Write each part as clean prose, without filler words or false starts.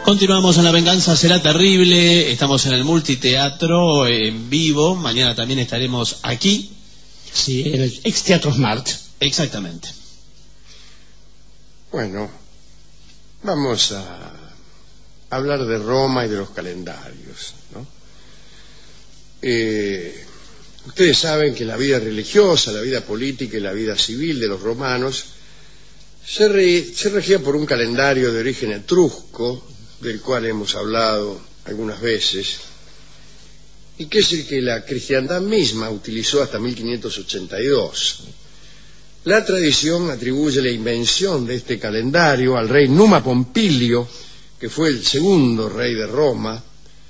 Continuamos en La Venganza Será Terrible. Estamos en el Multiteatro en vivo. Mañana también estaremos aquí. Sí, en el ex Teatro Smart. Exactamente. Bueno, vamos a hablar de Roma y de los calendarios, ¿no? Ustedes saben que la vida religiosa, la vida política y la vida civil de los romanos se regía por un calendario de origen etrusco, del cual hemos hablado algunas veces, y que es el que la cristiandad misma utilizó hasta 1582. La tradición atribuye la invención de este calendario al rey Numa Pompilio, que fue el segundo rey de Roma,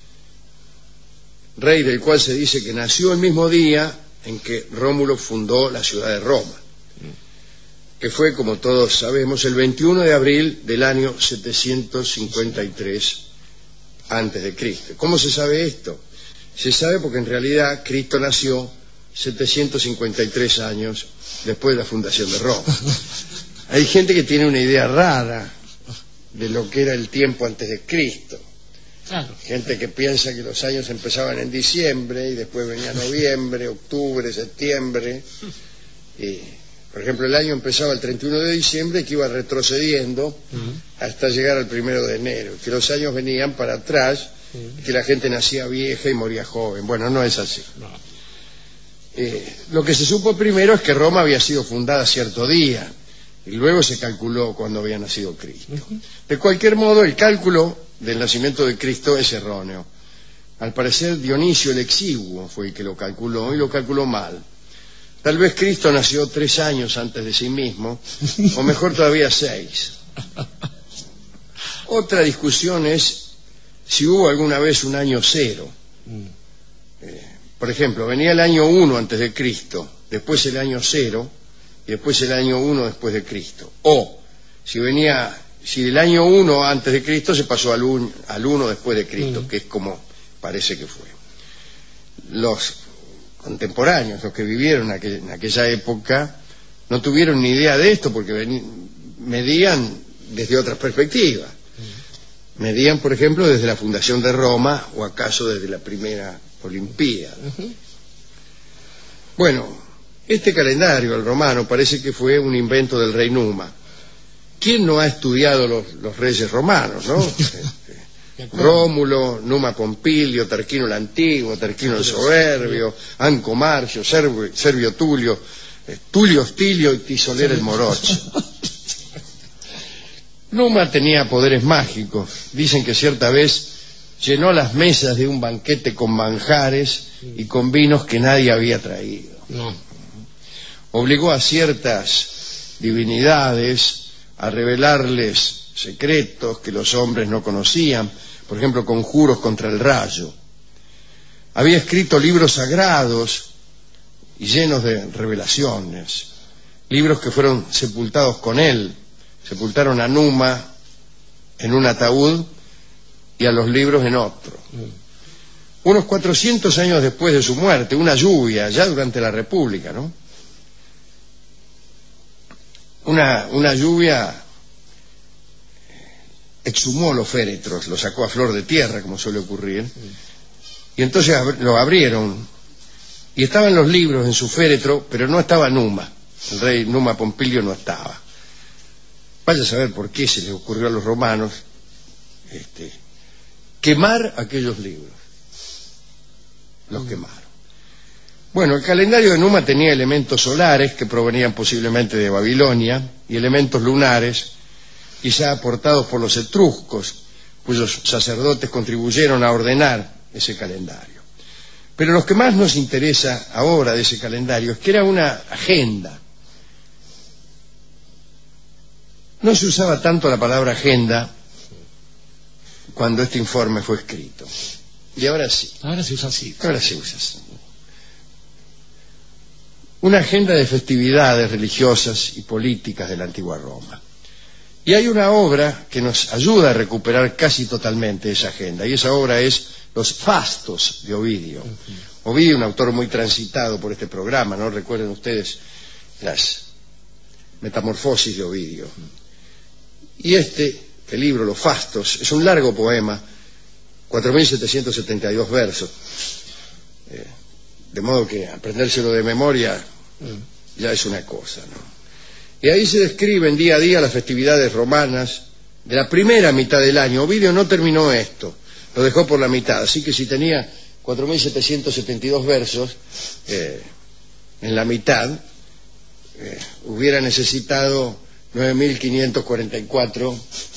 rey del cual se dice que nació el mismo día en que Rómulo fundó la ciudad de Roma, que fue, como todos sabemos, el 21 de abril del año 753 antes de Cristo. ¿Cómo se sabe esto? Se sabe porque en realidad Cristo nació 753 años después de la fundación de Roma. Hay gente que tiene una idea rara de lo que era el tiempo antes de Cristo. Claro. Gente que piensa que los años empezaban en diciembre y después venía noviembre, octubre, septiembre. Por ejemplo, el año empezaba el 31 de diciembre y que iba retrocediendo hasta llegar al 1 de enero. Que los años venían para atrás, que la gente nacía vieja y moría joven. Bueno, no es así. No. Lo que se supo primero es que Roma había sido fundada cierto día y luego se calculó cuando había nacido Cristo. De cualquier modo, el cálculo del nacimiento de Cristo es erróneo. Al parecer, Dionisio el Exiguo fue el que lo calculó y lo calculó mal. Tal vez Cristo nació 3 años antes de sí mismo, o mejor todavía 6. Otra discusión es si hubo alguna vez un año cero. Por ejemplo, venía el año 1 antes de Cristo, después el año 0 y después el año 1 después de Cristo. O si del año 1 antes de Cristo se pasó al 1 después de Cristo, que es como parece que fue. Los contemporáneos, los que vivieron en aquella época, no tuvieron ni idea de esto porque medían desde otras perspectivas. Medían, por ejemplo, desde la fundación de Roma o acaso desde la primera Olimpíada. Bueno, este calendario, el romano, parece que fue un invento del rey Numa. ¿Quién no ha estudiado los reyes romanos, no? Rómulo, Numa Pompilio, Tarquino el Antiguo, Tarquino el Soberbio, Anco Marcio, Servio Tulio, Tulio Hostilio y Tisolera el Morocho. Numa tenía poderes mágicos. Dicen que cierta vez llenó las mesas de un banquete con manjares y con vinos que nadie había traído. Obligó a ciertas divinidades a revelarles secretos que los hombres no conocían, por ejemplo, conjuros contra el rayo. Había escrito libros sagrados y llenos de revelaciones, libros que fueron sepultados con él. Sepultaron a Numa en un ataúd y a los libros en otro. Unos 400 años después de su muerte, una lluvia, ya durante la República, ¿no? Una lluvia exhumó los féretros, los sacó a flor de tierra, como suele ocurrir, y entonces lo abrieron, y estaban los libros en su féretro, pero no estaba Numa. El rey Numa Pompilio no estaba. Vaya a saber por qué se les ocurrió a los romanos quemar aquellos libros. Los quemaron. Bueno, el calendario de Numa tenía elementos solares que provenían posiblemente de Babilonia y elementos lunares, quizá aportados por los etruscos, cuyos sacerdotes contribuyeron a ordenar ese calendario. Pero lo que más nos interesa ahora de ese calendario es que era una agenda. No se usaba tanto la palabra agenda cuando este informe fue escrito. Y ahora sí. Ahora se usa así. Ahora se usa así. Una agenda de festividades religiosas y políticas de la antigua Roma. Y hay una obra que nos ayuda a recuperar casi totalmente esa agenda, y esa obra es Los Fastos de Ovidio. Ovidio, un autor muy transitado por este programa, ¿no? Recuerden ustedes las Metamorfosis de Ovidio. Y este este libro, Los Fastos, es un largo poema, 4.772 versos, de modo que aprendérselo de memoria ya es una cosa, ¿no? Y ahí se describen día a día las festividades romanas de la primera mitad del año. Ovidio no terminó esto, lo dejó por la mitad, así que si tenía 4.772 versos, en la mitad hubiera necesitado 9.544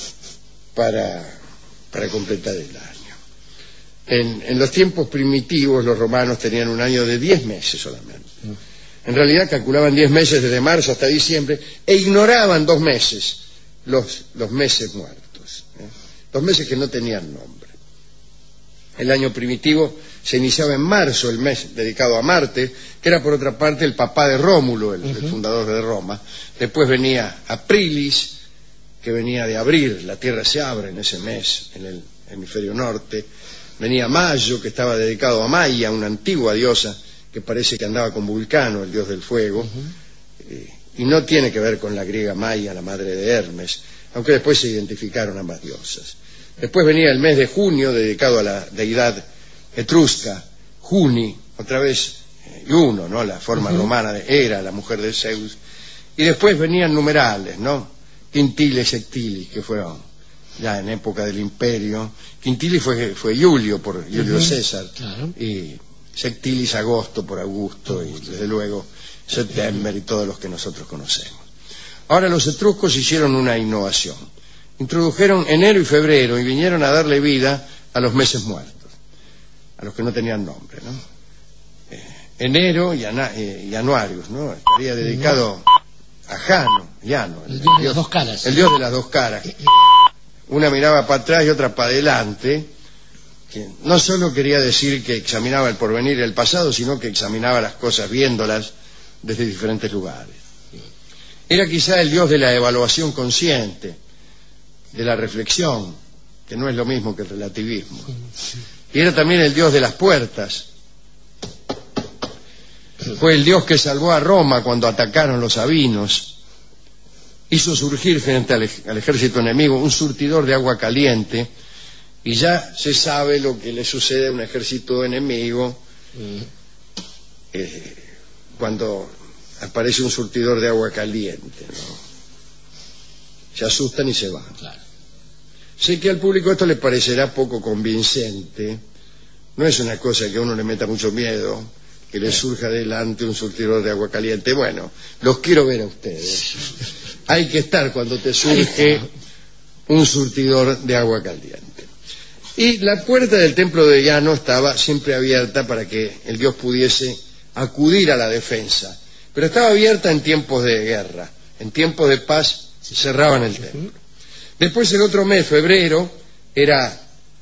para completar el año. En los tiempos primitivos los romanos tenían un año de 10 meses solamente. En realidad calculaban 10 meses desde marzo hasta diciembre e ignoraban 2 meses, los meses muertos, 2 meses que no tenían nombre. El año primitivo se iniciaba en marzo, el mes dedicado a Marte, que era por otra parte el papá de Rómulo, el fundador de Roma. Después venía Aprilis, que venía de abrir, la tierra se abre en ese mes en el hemisferio norte. Venía Mayo, que estaba dedicado a Maia, una antigua diosa que parece que andaba con Vulcano, el dios del fuego, y no tiene que ver con la griega Maia, la madre de Hermes, aunque después se identificaron ambas diosas. Después venía el mes de junio, dedicado a la deidad etrusca, Juni, otra vez Juno, ¿no? La forma romana de Hera, la mujer de Zeus. Y después venían numerales, ¿no? Quintiles, Sectilis, que fueron ya en época del Imperio. Quintilis fue Julio, por Julio César, claro. Y Sectilis, agosto, por Augusto, y desde luego September y todos los que nosotros conocemos. Ahora los etruscos hicieron una innovación. Introdujeron enero y febrero y vinieron a darle vida a los meses muertos, a los que no tenían nombre, ¿no? Enero y Januarius, ¿no? Estaría dedicado a Jano, el dios de las dos caras. El dios de las dos caras. Una miraba para atrás y otra para adelante, que no solo quería decir que examinaba el porvenir y el pasado, sino que examinaba las cosas viéndolas desde diferentes lugares. Era quizá el dios de la evaluación consciente, de la reflexión, que no es lo mismo que el relativismo. Y era también el dios de las puertas. Fue el dios que salvó a Roma cuando atacaron los sabinos. Hizo surgir frente al ejército enemigo un surtidor de agua caliente, y ya se sabe lo que le sucede a un ejército enemigo cuando aparece un surtidor de agua caliente, ¿no? Se asustan y se van. Claro. Sé que al público esto le parecerá poco convincente. No es una cosa que a uno le meta mucho miedo, que le surja delante un surtidor de agua caliente. Bueno, los quiero ver a ustedes. Hay que estar cuando te surge un surtidor de agua caliente. Y la puerta del templo de Llano estaba siempre abierta para que el dios pudiese acudir a la defensa. Pero estaba abierta en tiempos de guerra. En tiempos de paz cerraban el templo. Después el otro mes, febrero, era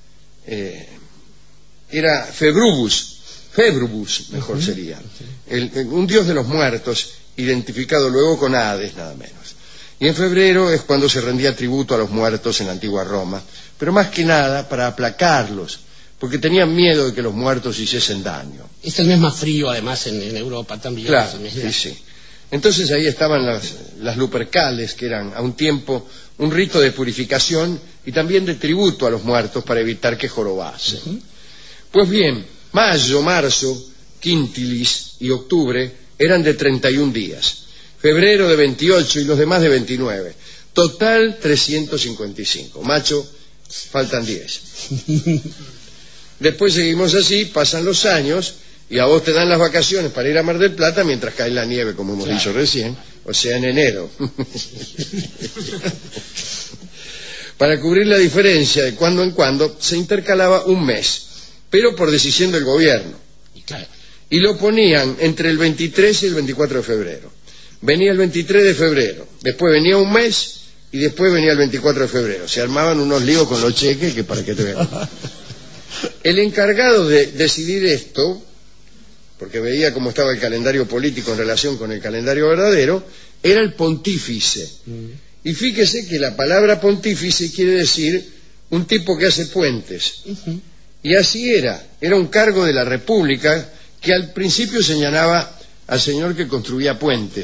Februbus mejor sería, un dios de los muertos, identificado luego con Hades, nada menos. Y en febrero es cuando se rendía tributo a los muertos en la antigua Roma, pero más que nada para aplacarlos, porque tenían miedo de que los muertos hiciesen daño. Este mes más frío, además, en Europa también. Claro, sí. Entonces ahí estaban las Lupercales, que eran a un tiempo un rito de purificación y también de tributo a los muertos para evitar que jorobasen. Pues bien, mayo, marzo, quintilis y octubre eran de 31 días, febrero de 28 y los demás de 29. Total 355. Macho, faltan 10. Después seguimos así, pasan los años y a vos te dan las vacaciones para ir a Mar del Plata mientras cae la nieve, como hemos dicho recién, o sea, en enero. Para cubrir la diferencia de cuando en cuando se intercalaba un mes, pero por decisión del gobierno. Y lo ponían entre el 23 y el 24 de febrero. Venía el 23 de febrero, después venía un mes y después venía el 24 de febrero. Se armaban unos líos con los cheques que para qué te vean. El encargado de decidir esto, porque veía cómo estaba el calendario político en relación con el calendario verdadero, era el pontífice. Y fíjese que la palabra pontífice quiere decir un tipo que hace puentes. Y así era un cargo de la República que al principio señalaba al señor que construía puentes,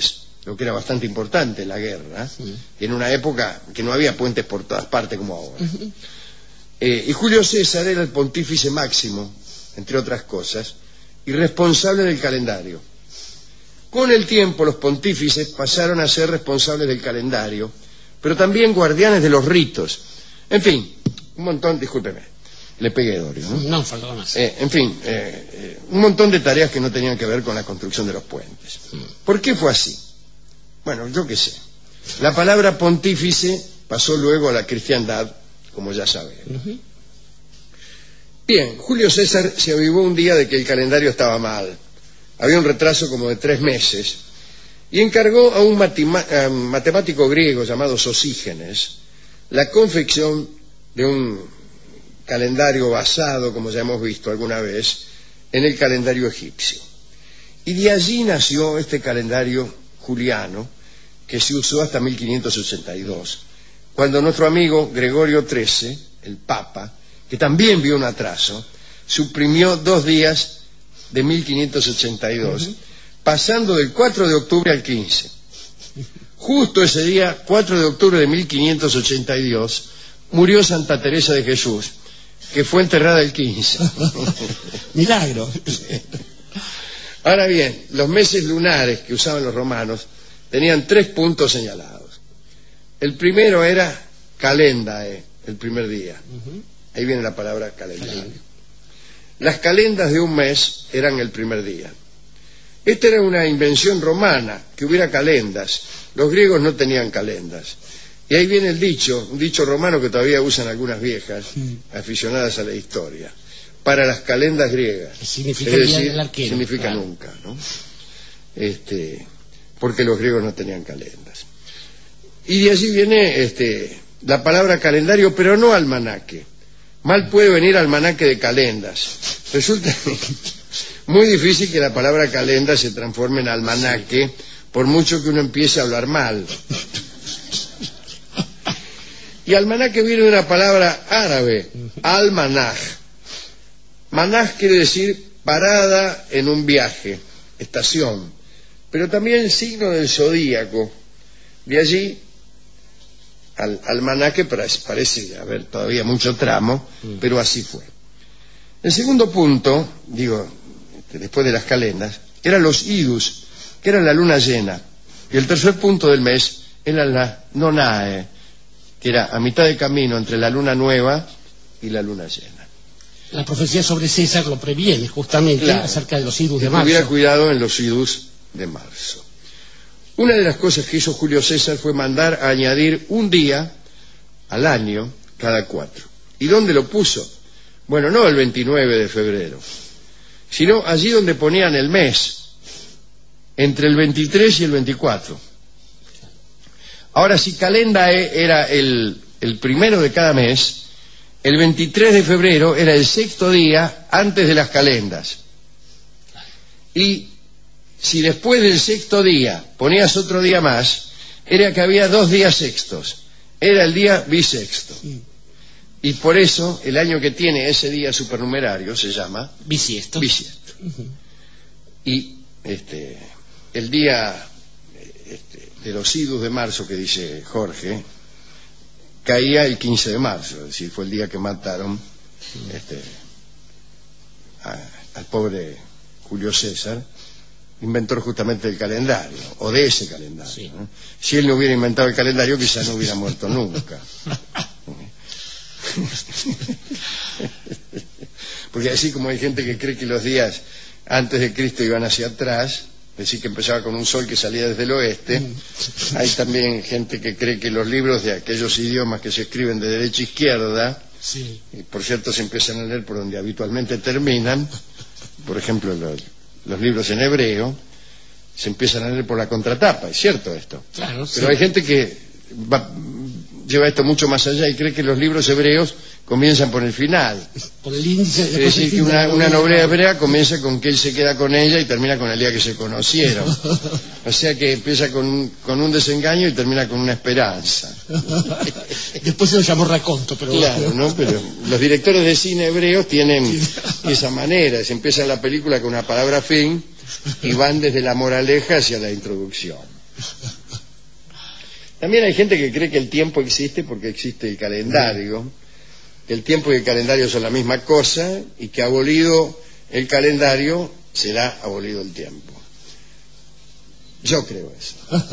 lo que era bastante importante en la guerra, y en una época que no había puentes por todas partes como ahora. Y Julio César era el pontífice máximo, entre otras cosas, y responsable del calendario. Con el tiempo los pontífices pasaron a ser responsables del calendario, pero también guardianes de los ritos. En fin, un montón, discúlpeme, le pegué Dorio, ¿no? No, faltaba más. En fin, un montón de tareas que no tenían que ver con la construcción de los puentes. ¿Por qué fue así? Bueno, yo qué sé. La palabra pontífice pasó luego a la cristiandad, como ya sabemos. Bien, Julio César se avivó un día de que el calendario estaba mal. Había un retraso como de 3 meses. Y encargó a un matemático griego llamado Sosígenes la confección de un calendario basado, como ya hemos visto alguna vez, en el calendario egipcio. Y de allí nació este calendario juliano que se usó hasta 1582, cuando nuestro amigo Gregorio XIII, el Papa, que también vio un atraso, suprimió 2 días de 1582, pasando del 4 de octubre al 15. Justo ese día, 4 de octubre de 1582, murió Santa Teresa de Jesús, que fue enterrada el 15. Milagro. Ahora bien, los meses lunares que usaban los romanos tenían 3 puntos señalados. El primero era calendae, el primer día. Ahí viene la palabra calendario. Las calendas de un mes eran el primer día. Esta era una invención romana, que hubiera calendas. Los griegos no tenían calendas. Y ahí viene el dicho, un dicho romano que todavía usan algunas viejas aficionadas a la historia, para las calendas griegas. Significa es decir, el arquero, significa claro. nunca, ¿no? Porque los griegos no tenían calendas. Y de allí viene la palabra calendario, pero no almanaque. Mal puede venir almanaque de calendas. Resulta muy difícil que la palabra calenda se transforme en almanaque, por mucho que uno empiece a hablar mal. Y almanaque viene de una palabra árabe, al-manaj. Manaj quiere decir parada en un viaje, estación, pero también signo del zodíaco. De allí, almanaque parece haber todavía mucho tramo, pero así fue. El segundo punto, después de las calendas, eran los idus, que eran la luna llena. Y el tercer punto del mes era la nonae, que era a mitad de camino entre la luna nueva y la luna llena. La profecía sobre César lo previene justamente acerca de los idus de marzo. Tuviera cuidado en los idus de marzo. Una de las cosas que hizo Julio César fue mandar a añadir un día al año cada 4. ¿Y dónde lo puso? Bueno, no el 29 de febrero, sino allí donde ponían el mes, entre el 23 y el 24. Ahora, si calendae era el primero de cada mes, el 23 de febrero era el 6º día antes de las calendas. Y si después del 6º día ponías otro día más, era que había 2 días sextos. Era el día bisexto. Y por eso el año que tiene ese día supernumerario se llama bisiesto. Y el día de los idus de marzo que dice Jorge caía el 15 de marzo, es decir, fue el día que mataron al pobre Julio César, inventor justamente del calendario, o de ese calendario. Sí. Si él no hubiera inventado el calendario, quizás no hubiera muerto nunca. Porque así como hay gente que cree que los días antes de Cristo iban hacia atrás, es decir, que empezaba con un sol que salía desde el oeste, hay también gente que cree que los libros de aquellos idiomas que se escriben de derecha a izquierda, y por cierto se empiezan a leer por donde habitualmente terminan, por ejemplo los libros en hebreo, se empiezan a leer por la contratapa, ¿es cierto esto? Claro, pero hay gente que lleva esto mucho más allá y cree que los libros hebreos comienzan por el final. Por el índice. Es decir, que una novela hebrea comienza con que él se queda con ella y termina con el día que se conocieron. O sea que empieza con un desengaño y termina con una esperanza. Después se lo llamó raconto, pero... Claro, ¿no? Pero los directores de cine hebreos tienen esa manera. Se empieza la película con una palabra fin y van desde la moraleja hacia la introducción. También hay gente que cree que el tiempo existe porque existe el calendario, que el tiempo y el calendario son la misma cosa y que abolido el calendario será abolido el tiempo. Yo creo eso.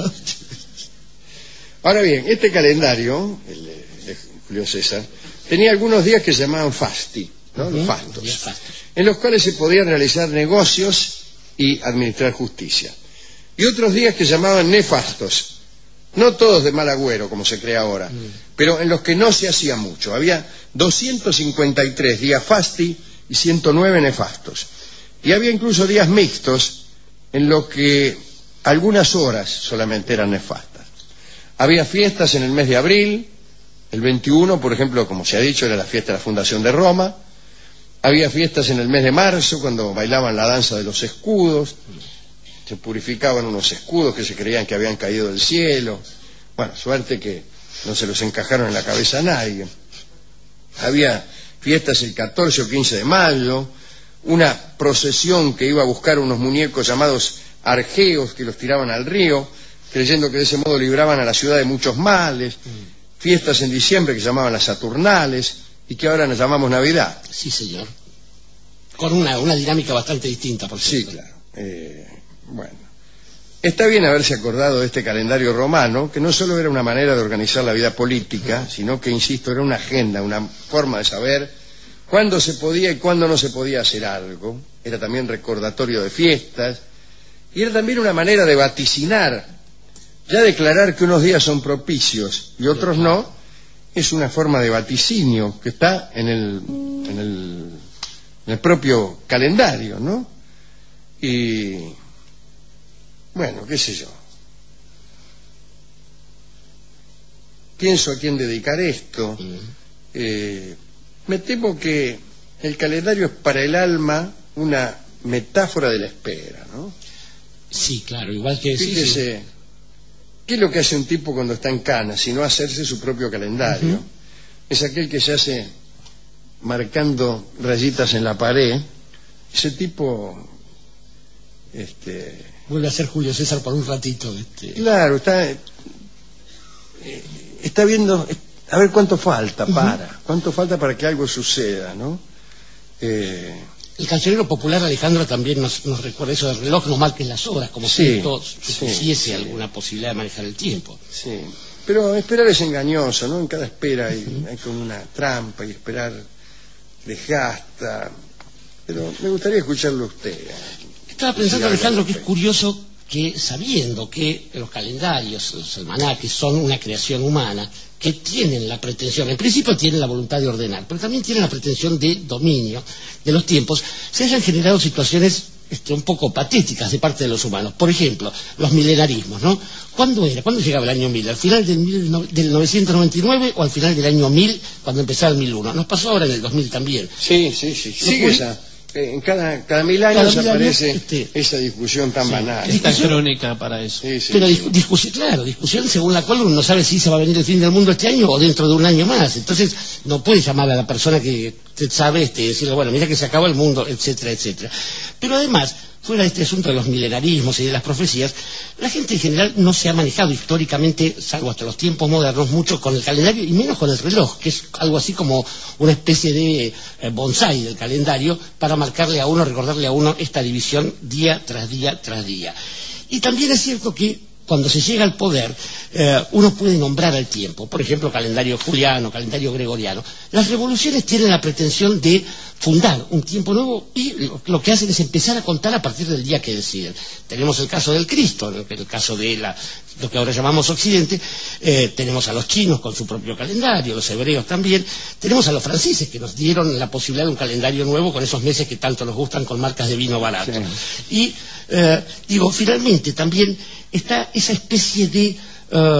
Ahora bien, este calendario, el de Julio César, tenía algunos días que se llamaban fasti, ¿no? Los fastos, en los cuales se podían realizar negocios y administrar justicia. Y otros días que se llamaban nefastos, no todos de mal agüero, como se cree ahora, pero en los que no se hacía mucho. Había 253 días fasti y 109 nefastos. Y había incluso días mixtos en los que algunas horas solamente eran nefastas. Había fiestas en el mes de abril, el 21, por ejemplo, como se ha dicho, era la fiesta de la fundación de Roma. Había fiestas en el mes de marzo, cuando bailaban la danza de los escudos. Se purificaban unos escudos que se creían que habían caído del cielo. Bueno, suerte que no se los encajaron en la cabeza a nadie. Había fiestas el 14 o 15 de mayo, una procesión que iba a buscar unos muñecos llamados argeos que los tiraban al río, creyendo que de ese modo libraban a la ciudad de muchos males. Fiestas en diciembre que se llamaban las Saturnales y que ahora nos llamamos Navidad. Sí, señor. Con una dinámica bastante distinta, por cierto. Sí, claro. Bueno, está bien haberse acordado de este calendario romano, que no solo era una manera de organizar la vida política, sino que, insisto, era una agenda, una forma de saber cuándo se podía y cuándo no se podía hacer algo. Era también recordatorio de fiestas, y era también una manera de vaticinar. Ya declarar que unos días son propicios y otros no, es una forma de vaticinio que está en el propio calendario, ¿no? Y bueno, qué sé yo. Pienso a quién dedicar esto. Me temo que el calendario es para el alma una metáfora de la espera, ¿no? Sí, claro, igual que... Fíjese, ¿qué es lo que hace un tipo cuando está en cana, sino hacerse su propio calendario? Es aquel que se hace marcando rayitas en la pared. Ese tipo... vuelve a ser Julio César por un ratito. Claro, está viendo a ver cuánto falta para que algo suceda, ¿no? El cancionero popular Alejandro también nos recuerda eso del reloj, no marques las horas, como si esto supusiese alguna posibilidad de manejar el tiempo. Sí, pero esperar es engañoso, ¿no? En cada espera hay como una trampa, y esperar desgasta. Pero me gustaría escucharlo a usted. Estaba pensando, Alejandro, que es curioso que, sabiendo que los calendarios, los almanaques, son una creación humana, que tienen la pretensión, en principio tienen la voluntad de ordenar, pero también tienen la pretensión de dominio de los tiempos, se hayan generado situaciones un poco patéticas de parte de los humanos. Por ejemplo, los milenarismos, ¿no? ¿Cuándo llegaba el año 1000? ¿Al final del 999 o al final del año 1000, cuando empezaba el 1001? Nos pasó ahora en el 2000 también. Sí. Sigue esa. En cada 1000 años aparece esa discusión tan banal. Esta crónica para eso. Pero discusión según la cual uno no sabe si se va a venir el fin del mundo este año o dentro de un año más. Entonces no puede llamar a la persona que usted sabe decirle, bueno, mira que se acaba el mundo, etcétera, etcétera. Pero además, fuera de este asunto de los milenarismos y de las profecías, la gente en general no se ha manejado históricamente, salvo hasta los tiempos modernos, mucho con el calendario y menos con el reloj, que es algo así como una especie de bonsái del calendario para marcarle a uno, recordarle a uno esta división día tras día tras día. Y también es cierto que cuando se llega al poder, uno puede nombrar al tiempo, por ejemplo, calendario juliano, calendario gregoriano. Las revoluciones tienen la pretensión de fundar un tiempo nuevo y lo que hacen es empezar a contar a partir del día que deciden. Tenemos el caso del Cristo, el caso de lo que ahora llamamos Occidente, tenemos a los chinos con su propio calendario, los hebreos también, tenemos a los franceses que nos dieron la posibilidad de un calendario nuevo con esos meses que tanto nos gustan con marcas de vino barato. Sí. Y finalmente también está esa especie de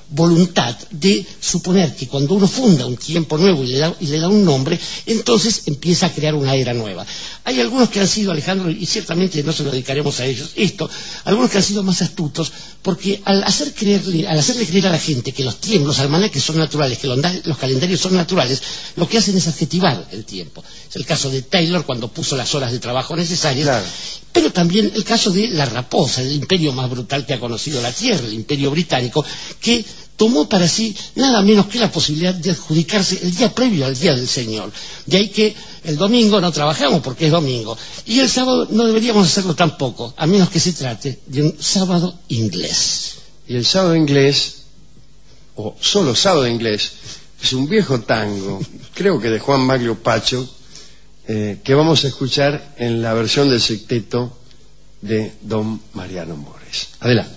voluntad de suponer que cuando uno funda un tiempo nuevo y le da un nombre, entonces empieza a crear una era nueva. Hay algunos que han sido, Alejandro, y ciertamente no se lo dedicaremos a ellos, algunos que han sido más astutos, porque al hacerle creer a la gente que los almanaques son naturales, que los calendarios son naturales, lo que hacen es adjetivar el tiempo. Es el caso de Taylor cuando puso las horas de trabajo necesarias, claro. Pero también el caso de la raposa, el imperio más brutal que ha conocido la Tierra, el imperio británico, que tomó para sí nada menos que la posibilidad de adjudicarse el día previo al día del Señor. De ahí que el domingo no trabajamos porque es domingo, y el sábado no deberíamos hacerlo tampoco, a menos que se trate de un sábado inglés. Y el sábado inglés, o solo sábado inglés, es un viejo tango, creo que de Juan Maglio Pacho, que vamos a escuchar en la versión del sexteto de don Mariano Mores. Adelante.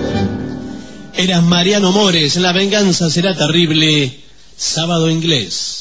Era Mariano Mores, La venganza será terrible, sábado inglés.